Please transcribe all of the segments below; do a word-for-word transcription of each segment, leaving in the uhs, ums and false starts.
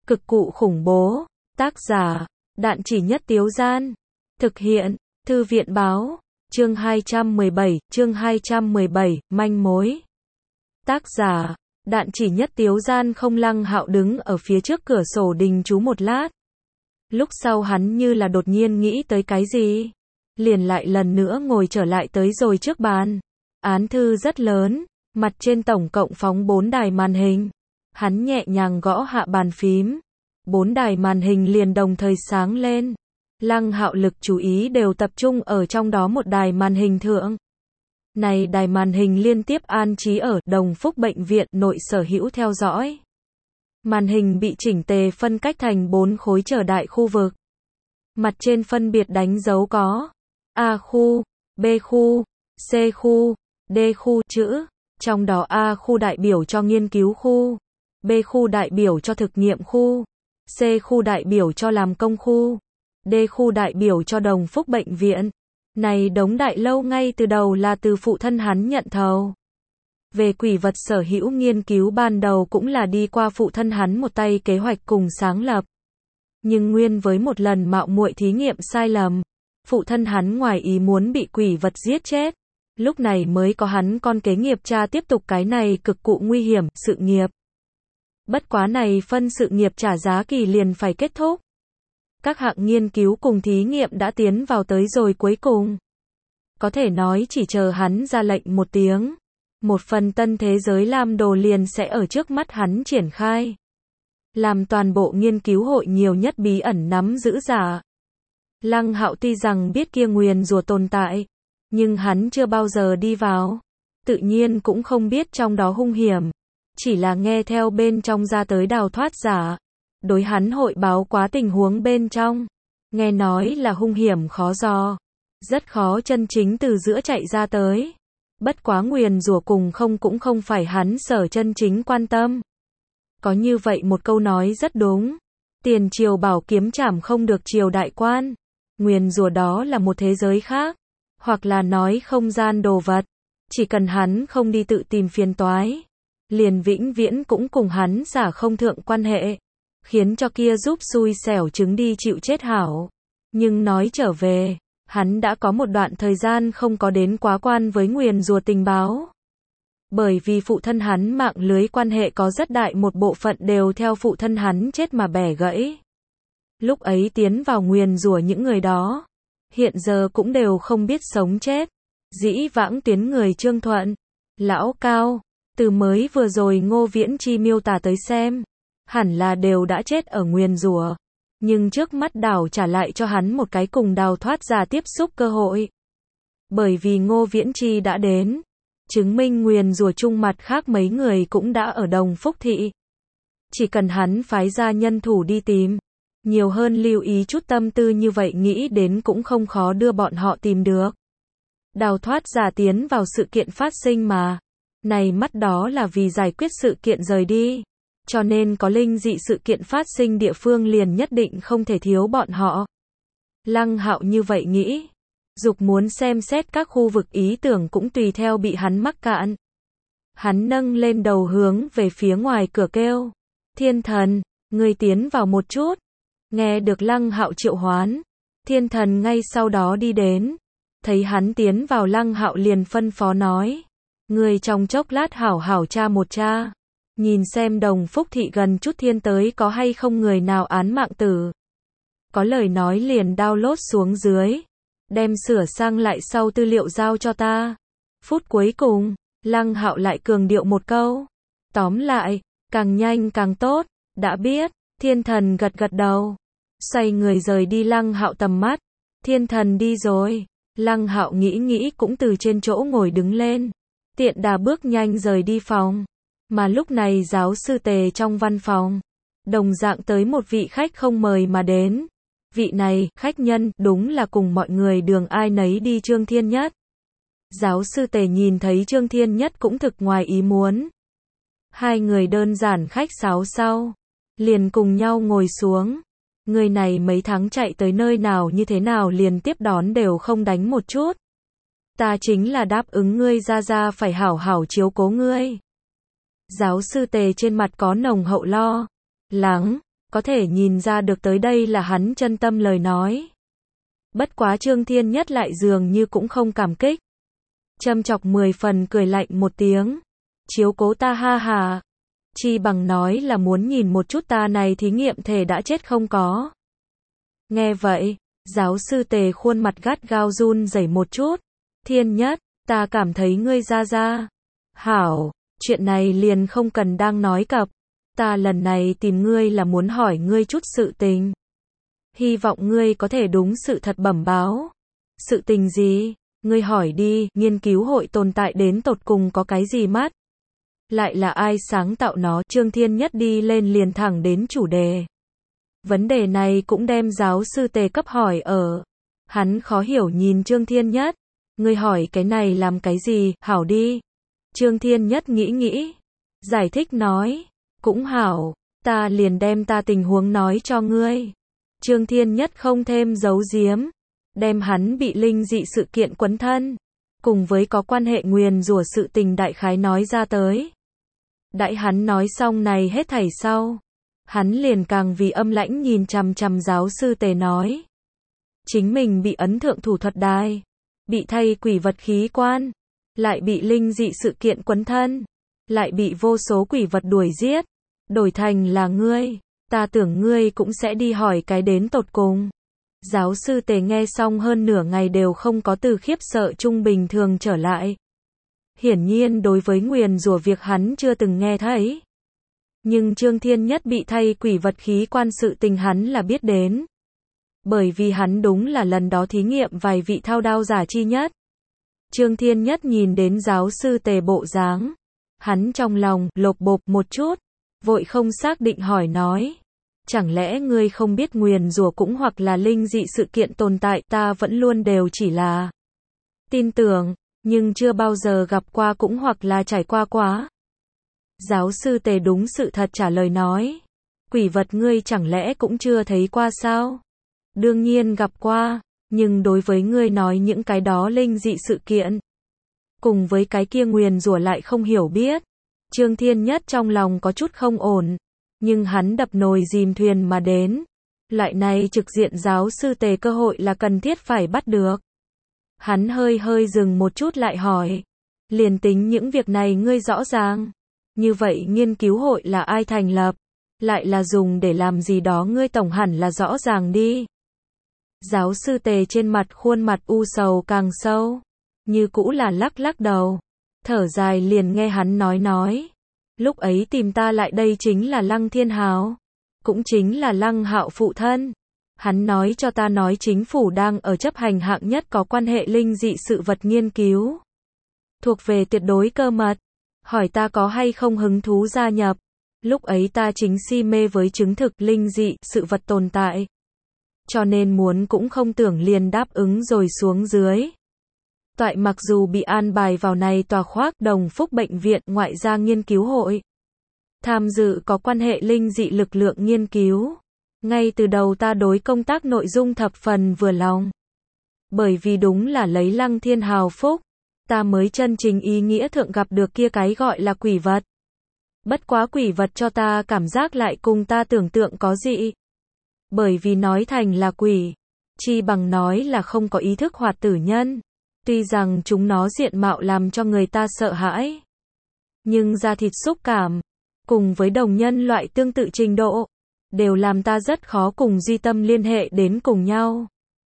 Cực cụ khủng bố. Tác giả, Đạn Chỉ Nhất Tiếu Gian. Thực hiện, Thư viện báo. Chương hai trăm mười bảy, chương hai trăm mười bảy, manh mối. Tác giả, Đạn Chỉ Nhất Tiếu Gian. Không Lăng Hạo đứng ở phía trước cửa sổ đình chú một lát. Lúc sau hắn như là đột nhiên nghĩ tới cái gì. Liền lại lần nữa ngồi trở lại tới rồi trước bàn. Án thư rất lớn, mặt trên tổng cộng phóng bốn đài màn hình. Hắn nhẹ nhàng gõ hạ bàn phím. Bốn đài màn hình liền đồng thời sáng lên. Lăng Hạo lực chú ý đều tập trung ở trong đó một đài màn hình thượng. Này đài màn hình liên tiếp an trí ở Đồng Phúc Bệnh viện nội sở hữu theo dõi. Màn hình bị chỉnh tề phân cách thành bốn khối trở đại khu vực. Mặt trên phân biệt đánh dấu có A khu, B khu, C khu, D khu chữ. Trong đó A khu đại biểu cho nghiên cứu khu, B khu đại biểu cho thực nghiệm khu, C khu đại biểu cho làm công khu, D khu đại biểu cho Đồng Phúc Bệnh viện. Này đống đại lâu ngay từ đầu là từ phụ thân hắn nhận thầu. Về quỷ vật sở hữu nghiên cứu ban đầu cũng là đi qua phụ thân hắn một tay kế hoạch cùng sáng lập. Nhưng nguyên với một lần mạo muội thí nghiệm sai lầm, phụ thân hắn ngoài ý muốn bị quỷ vật giết chết. Lúc này mới có hắn con kế nghiệp cha tiếp tục cái này cực cụ nguy hiểm sự nghiệp. Bất quá này phân sự nghiệp trả giá kỳ liền phải kết thúc. Các hạng nghiên cứu cùng thí nghiệm đã tiến vào tới rồi cuối cùng. Có thể nói chỉ chờ hắn ra lệnh một tiếng. Một phần tân thế giới lam đồ liền sẽ ở trước mắt hắn triển khai. Làm toàn bộ nghiên cứu hội nhiều nhất bí ẩn nắm giữ giả. Lăng Hạo tuy rằng biết kia nguyền rủa tồn tại, nhưng hắn chưa bao giờ đi vào. Tự nhiên cũng không biết trong đó hung hiểm. Chỉ là nghe theo bên trong ra tới đào thoát giả. Đối hắn hội báo quá tình huống bên trong. Nghe nói là hung hiểm khó dò. Rất khó chân chính từ giữa chạy ra tới. Bất quá nguyền rủa cùng không cũng không phải hắn sở chân chính quan tâm. Có như vậy một câu nói rất đúng. Tiền triều bảo kiếm trảm không được triều đại quan. Nguyền rủa đó là một thế giới khác. Hoặc là nói không gian đồ vật. Chỉ cần hắn không đi tự tìm phiền toái. Liền vĩnh viễn cũng cùng hắn xả không thượng quan hệ. Khiến cho kia giúp xui xẻo chứng đi chịu chết hảo. Nhưng nói trở về, hắn đã có một đoạn thời gian không có đến quá quan với nguyền rủa tình báo. Bởi vì phụ thân hắn mạng lưới quan hệ có rất đại một bộ phận đều theo phụ thân hắn chết mà bẻ gãy. Lúc ấy tiến vào nguyền rủa những người đó, hiện giờ cũng đều không biết sống chết. Dĩ vãng tiến người Trương Thuận, Lão Cao, từ mới vừa rồi Ngô Viễn Chi miêu tả tới xem, hẳn là đều đã chết ở nguyền rủa. Nhưng trước mắt đảo trả lại cho hắn một cái cùng đào thoát ra tiếp xúc cơ hội. Bởi vì Ngô Viễn Chi đã đến, chứng minh nguyền rủa chung mặt khác mấy người cũng đã ở Đồng Phúc Thị. Chỉ cần hắn phái ra nhân thủ đi tìm, nhiều hơn lưu ý chút tâm tư như vậy nghĩ đến cũng không khó đưa bọn họ tìm được. Đào thoát giả tiến vào sự kiện phát sinh mà. Này mắt đó là vì giải quyết sự kiện rời đi. Cho nên có linh dị sự kiện phát sinh địa phương liền nhất định không thể thiếu bọn họ. Lăng Hạo như vậy nghĩ. Dục muốn xem xét các khu vực ý tưởng cũng tùy theo bị hắn mắc cạn. Hắn nâng lên đầu hướng về phía ngoài cửa kêu. Thiên thần, ngươi tiến vào một chút. Nghe được Lăng Hạo triệu hoán. Thiên thần ngay sau đó đi đến. Thấy hắn tiến vào Lăng Hạo liền phân phó nói. Ngươi trong chốc lát hảo hảo tra một tra. Nhìn xem Đồng Phúc Thị gần chút thiên tới có hay không người nào án mạng tử. Có lời nói liền download xuống dưới. Đem sửa sang lại sau tư liệu giao cho ta. Phút cuối cùng, Lăng Hạo lại cường điệu một câu. Tóm lại, càng nhanh càng tốt. Đã biết, thiên thần gật gật đầu. Xoay người rời đi Lăng Hạo tầm mắt. Thiên thần đi rồi. Lăng Hạo nghĩ nghĩ cũng từ trên chỗ ngồi đứng lên. Tiện đà bước nhanh rời đi phòng. Mà lúc này giáo sư Tề trong văn phòng. Đồng dạng tới một vị khách không mời mà đến. Vị này, khách nhân, đúng là cùng mọi người đường ai nấy đi Trương Thiên Nhất. Giáo sư Tề nhìn thấy Trương Thiên Nhất cũng thực ngoài ý muốn. Hai người đơn giản khách sáo sau. Liền cùng nhau ngồi xuống. Người này mấy tháng chạy tới nơi nào như thế nào liền tiếp đón đều không đánh một chút. Ta chính là đáp ứng ngươi ra ra phải hảo hảo chiếu cố ngươi. Giáo sư Tề trên mặt có nồng hậu lo lắng. có thể nhìn ra được tới đây là hắn chân tâm lời nói. Bất quá Trương Thiên Nhất lại dường như cũng không cảm kích. Châm chọc mười phần cười lạnh một tiếng. Chiếu cố ta ha hà. Chi bằng nói là muốn nhìn một chút ta này thí nghiệm thể đã chết không có. Nghe vậy, giáo sư Tề khuôn mặt gắt gao run rẩy một chút. Thiên Nhất, ta cảm thấy ngươi ra ra. Hảo, chuyện này liền không cần đang nói cập. Ta lần này tìm ngươi là muốn hỏi ngươi chút sự tình. Hy vọng ngươi có thể đúng sự thật bẩm báo. Sự tình gì? Ngươi hỏi đi, nghiên cứu hội tồn tại đến tột cùng có cái gì mắt? Lại là ai sáng tạo nó? Trương Thiên Nhất đi lên liền thẳng đến chủ đề. Vấn đề này cũng đem giáo sư Tề cấp hỏi ở. Hắn khó hiểu nhìn Trương Thiên Nhất. Ngươi hỏi cái này làm cái gì? Hảo đi. Trương Thiên Nhất nghĩ nghĩ. Giải thích nói. Cũng hảo. Ta liền đem ta tình huống nói cho ngươi. Trương Thiên Nhất không thêm giấu giếm. Đem hắn bị linh dị sự kiện quấn thân. Cùng với có quan hệ nguyền rủa sự tình đại khái nói ra tới. Đãi hắn nói xong này hết thảy sau. Hắn liền càng vì âm lãnh nhìn chằm chằm giáo sư Tề nói. Chính mình bị ấn thượng thủ thuật đài. Bị thay quỷ vật khí quan. Lại bị linh dị sự kiện quấn thân. Lại bị vô số quỷ vật đuổi giết. Đổi thành là ngươi. Ta tưởng ngươi cũng sẽ đi hỏi cái đến tột cùng. Giáo sư Tề nghe xong hơn nửa ngày đều không có từ khiếp sợ trung bình thường trở lại. Hiển nhiên đối với nguyền rủa việc hắn chưa từng nghe thấy. Nhưng Trương Thiên Nhất bị thay quỷ vật khí quan sự tình hắn là biết đến. Bởi vì hắn đúng là lần đó thí nghiệm vài vị thao đao giả chi nhất. Trương Thiên Nhất nhìn đến giáo sư Tề bộ dáng. Hắn trong lòng lột bột một chút. Vội không xác định hỏi nói. Chẳng lẽ ngươi không biết nguyền rủa cũng hoặc là linh dị sự kiện tồn tại, ta vẫn luôn đều chỉ là tin tưởng, nhưng chưa bao giờ gặp qua cũng hoặc là trải qua quá. Giáo sư Tề đúng sự thật trả lời nói. Quỷ vật ngươi chẳng lẽ cũng chưa thấy qua sao? Đương nhiên gặp qua, nhưng đối với ngươi nói những cái đó linh dị sự kiện. Cùng với cái kia nguyền rủa lại không hiểu biết. Trương Thiên Nhất trong lòng có chút không ổn. Nhưng hắn đập nồi dìm thuyền mà đến. Loại này trực diện giáo sư Tề cơ hội là cần thiết phải bắt được. Hắn hơi hơi dừng một chút lại hỏi. Liền tính những việc này ngươi rõ ràng. Như vậy nghiên cứu hội là ai thành lập? Lại là dùng để làm gì đó ngươi tổng hẳn là rõ ràng đi. Giáo sư Tề trên mặt khuôn mặt u sầu càng sâu. Như cũ là lắc lắc đầu. Thở dài liền nghe hắn nói nói. Lúc ấy tìm ta lại đây chính là Lăng Thiên Hào. Cũng chính là Lăng Hạo phụ thân. Hắn nói cho ta nói chính phủ đang ở chấp hành hạng nhất có quan hệ linh dị sự vật nghiên cứu. Thuộc về tuyệt đối cơ mật. Hỏi ta có hay không hứng thú gia nhập. Lúc ấy ta chính si mê với chứng thực linh dị sự vật tồn tại. Cho nên muốn cũng không tưởng liền đáp ứng rồi xuống dưới. Toại mặc dù bị an bài vào này tòa khoác đồng phúc bệnh viện ngoại gia nghiên cứu hội. Tham dự có quan hệ linh dị lực lượng nghiên cứu. Ngay từ đầu ta đối công tác nội dung thập phần vừa lòng. Bởi vì đúng là lấy Lăng Thiên Hào phúc. Ta mới chân chính ý nghĩa thượng gặp được kia cái gọi là quỷ vật. Bất quá quỷ vật cho ta cảm giác lại cùng ta tưởng tượng có dị. Bởi vì nói thành là quỷ. Chi bằng nói là không có ý thức hoạt tử nhân. Tuy rằng chúng nó diện mạo làm cho người ta sợ hãi. Nhưng da thịt xúc cảm. Cùng với đồng nhân loại tương tự trình độ. Đều làm ta rất khó cùng duy tâm liên hệ đến cùng nhau.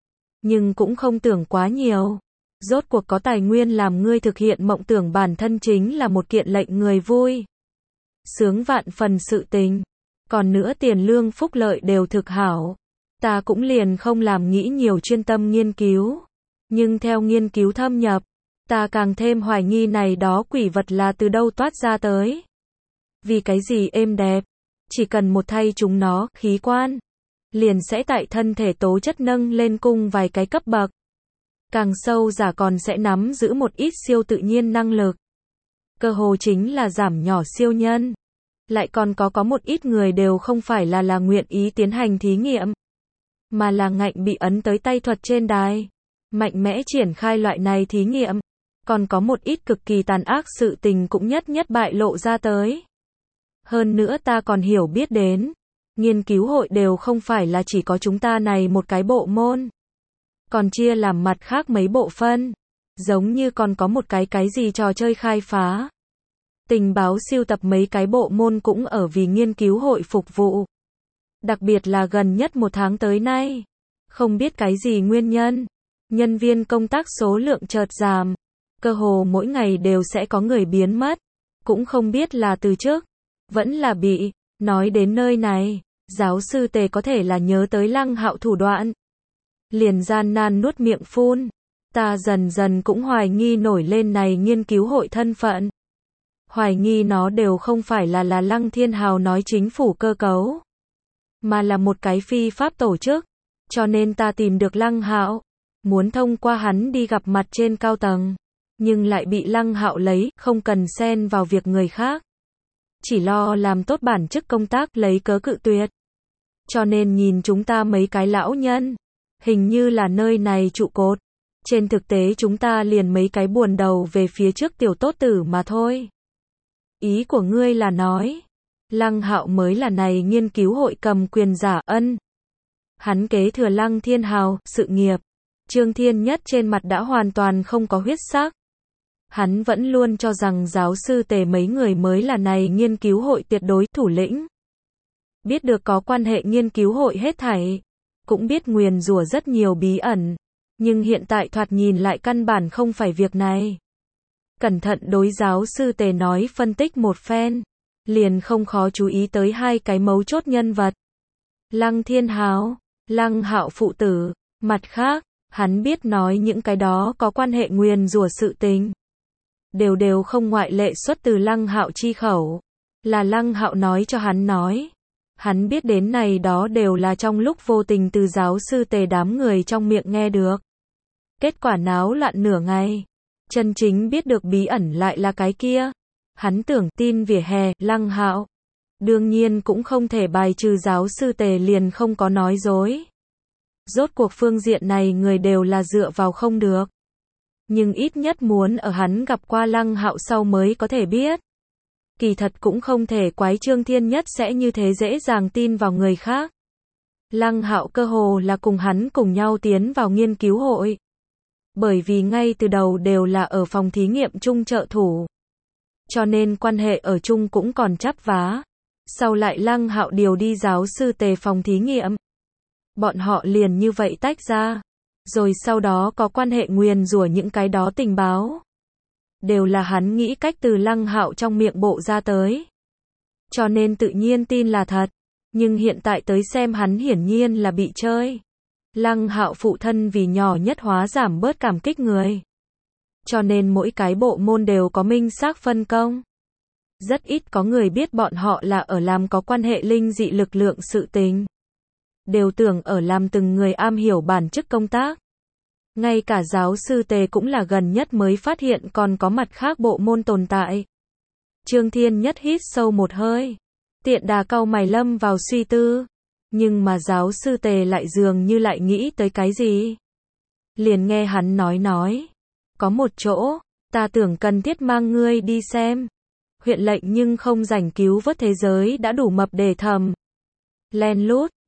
Nhưng cũng không tưởng quá nhiều. Rốt cuộc có tài nguyên làm ngươi thực hiện mộng tưởng bản thân chính là một kiện lệnh người vui. Sướng vạn phần sự tình. Còn nữa tiền lương phúc lợi đều thực hảo. Ta cũng liền không làm nghĩ nhiều chuyên tâm nghiên cứu. Nhưng theo nghiên cứu thâm nhập, ta càng thêm hoài nghi này đó quỷ vật là từ đâu toát ra tới. Vì cái gì êm đẹp, chỉ cần một thay chúng nó, khí quan, liền sẽ tại thân thể tố chất nâng lên cung vài cái cấp bậc. Càng sâu giả còn sẽ nắm giữ một ít siêu tự nhiên năng lực. Cơ hồ chính là giảm nhỏ siêu nhân. Lại còn có có một ít người đều không phải là là nguyện ý tiến hành thí nghiệm, mà là ngạnh bị ấn tới tay thuật trên đài. Mạnh mẽ triển khai loại này thí nghiệm. Còn có một ít cực kỳ tàn ác sự tình cũng nhất nhất bại lộ ra tới. Hơn nữa ta còn hiểu biết đến. Nghiên cứu hội đều không phải là chỉ có chúng ta này một cái bộ môn. Còn chia làm mặt khác mấy bộ phân. Giống như còn có một cái cái gì trò chơi khai phá. Tình báo siêu tập mấy cái bộ môn cũng ở vì nghiên cứu hội phục vụ. Đặc biệt là gần nhất một tháng tới nay. Không biết cái gì nguyên nhân. Nhân viên công tác số lượng chợt giảm. Cơ hồ mỗi ngày đều sẽ có người biến mất. Cũng không biết là từ trước. Vẫn là bị. Nói đến nơi này. Giáo sư Tề có thể là nhớ tới Lăng Hạo thủ đoạn. Liền gian nan nuốt miệng phun. Ta dần dần cũng hoài nghi nổi lên này nghiên cứu hội thân phận. Hoài nghi nó đều không phải là là Lăng Thiên Hào nói chính phủ cơ cấu. Mà là một cái phi pháp tổ chức. Cho nên ta tìm được Lăng Hạo. Muốn thông qua hắn đi gặp mặt trên cao tầng. Nhưng lại bị Lăng Hạo lấy, không cần xen vào việc người khác. Chỉ lo làm tốt bản chức công tác lấy cớ cự tuyệt. Cho nên nhìn chúng ta mấy cái lão nhân. Hình như là nơi này trụ cột. Trên thực tế chúng ta liền mấy cái buồn đầu về phía trước tiểu tốt tử mà thôi. Ý của ngươi là nói. Lăng Hạo mới là này nghiên cứu hội cầm quyền giả ân. Hắn kế thừa Lăng Thiên Hào, sự nghiệp. Trương Thiên Nhất trên mặt đã hoàn toàn không có huyết sắc. Hắn vẫn luôn cho rằng giáo sư Tề mấy người mới là này nghiên cứu hội tuyệt đối thủ lĩnh. Biết được có quan hệ nghiên cứu hội hết thảy. Cũng biết nguyền rủa rất nhiều bí ẩn. Nhưng hiện tại thoạt nhìn lại căn bản không phải việc này. Cẩn thận đối giáo sư Tề nói phân tích một phen. Liền không khó chú ý tới hai cái mấu chốt nhân vật. Lăng Thiên Hào, Lăng Hạo phụ tử. Mặt khác, hắn biết nói những cái đó có quan hệ nguyền rủa sự tình. Đều đều không ngoại lệ xuất từ Lăng Hạo chi khẩu. Là Lăng Hạo nói cho hắn nói. Hắn biết đến này đó đều là trong lúc vô tình từ giáo sư Tề đám người trong miệng nghe được. Kết quả náo loạn nửa ngày. Chân chính biết được bí ẩn lại là cái kia. Hắn tưởng tin vỉa hè, Lăng Hạo. Đương nhiên cũng không thể bài trừ giáo sư Tề liền không có nói dối. Rốt cuộc phương diện này người đều là dựa vào không được. Nhưng ít nhất muốn ở hắn gặp qua Lăng Hạo sau mới có thể biết. Kỳ thật cũng không thể quái Trương Thiên Nhất sẽ như thế dễ dàng tin vào người khác. Lăng Hạo cơ hồ là cùng hắn cùng nhau tiến vào nghiên cứu hội. Bởi vì ngay từ đầu đều là ở phòng thí nghiệm chung trợ thủ. Cho nên quan hệ ở chung cũng còn chắp vá. Sau lại Lăng Hạo điều đi giáo sư Tề phòng thí nghiệm. Bọn họ liền như vậy tách ra. Rồi sau đó có quan hệ nguyền rủa những cái đó tình báo. Đều là hắn nghĩ cách từ Lăng Hạo trong miệng bộ ra tới. Cho nên tự nhiên tin là thật. Nhưng hiện tại tới xem hắn hiển nhiên là bị chơi. Lăng Hạo phụ thân vì nhỏ nhất hóa giảm bớt cảm kích người. Cho nên mỗi cái bộ môn đều có minh xác phân công. Rất ít có người biết bọn họ là ở làm có quan hệ linh dị lực lượng sự tình. Đều tưởng ở làm từng người am hiểu bản chức công tác. Ngay cả giáo sư Tề cũng là gần nhất mới phát hiện còn có mặt khác bộ môn tồn tại. Trương Thiên Nhất hít sâu một hơi. Tiện đà cau mày lâm vào suy tư. Nhưng mà giáo sư Tề lại dường như lại nghĩ tới cái gì. Liền nghe hắn nói nói. Có một chỗ, ta tưởng cần thiết mang ngươi đi xem. Huyện lệnh nhưng không rảnh cứu vớt thế giới đã đủ mập để thầm. Len lút,